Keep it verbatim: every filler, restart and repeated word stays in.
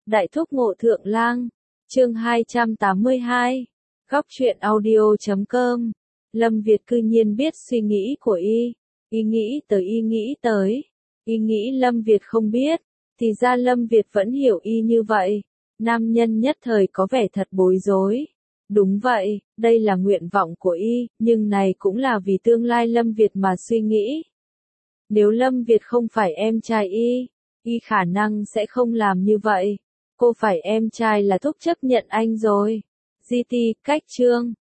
Đại thúc ngộ thượng lang, chương hai trăm tám mươi hai, góc truyện audio chấm com. Lâm Việt cư nhiên biết suy nghĩ của y, y nghĩ tới y nghĩ tới, y nghĩ Lâm Việt không biết, thì ra Lâm Việt vẫn hiểu y như vậy. Nam nhân nhất thời có vẻ thật bối rối. Đúng vậy, đây là nguyện vọng của y, nhưng này cũng là vì tương lai Lâm Việt mà suy nghĩ. Nếu Lâm Việt không phải em trai y, y khả năng sẽ không làm như vậy. Cô phải em trai là thúc chấp nhận anh rồi. giê tê, cách chương,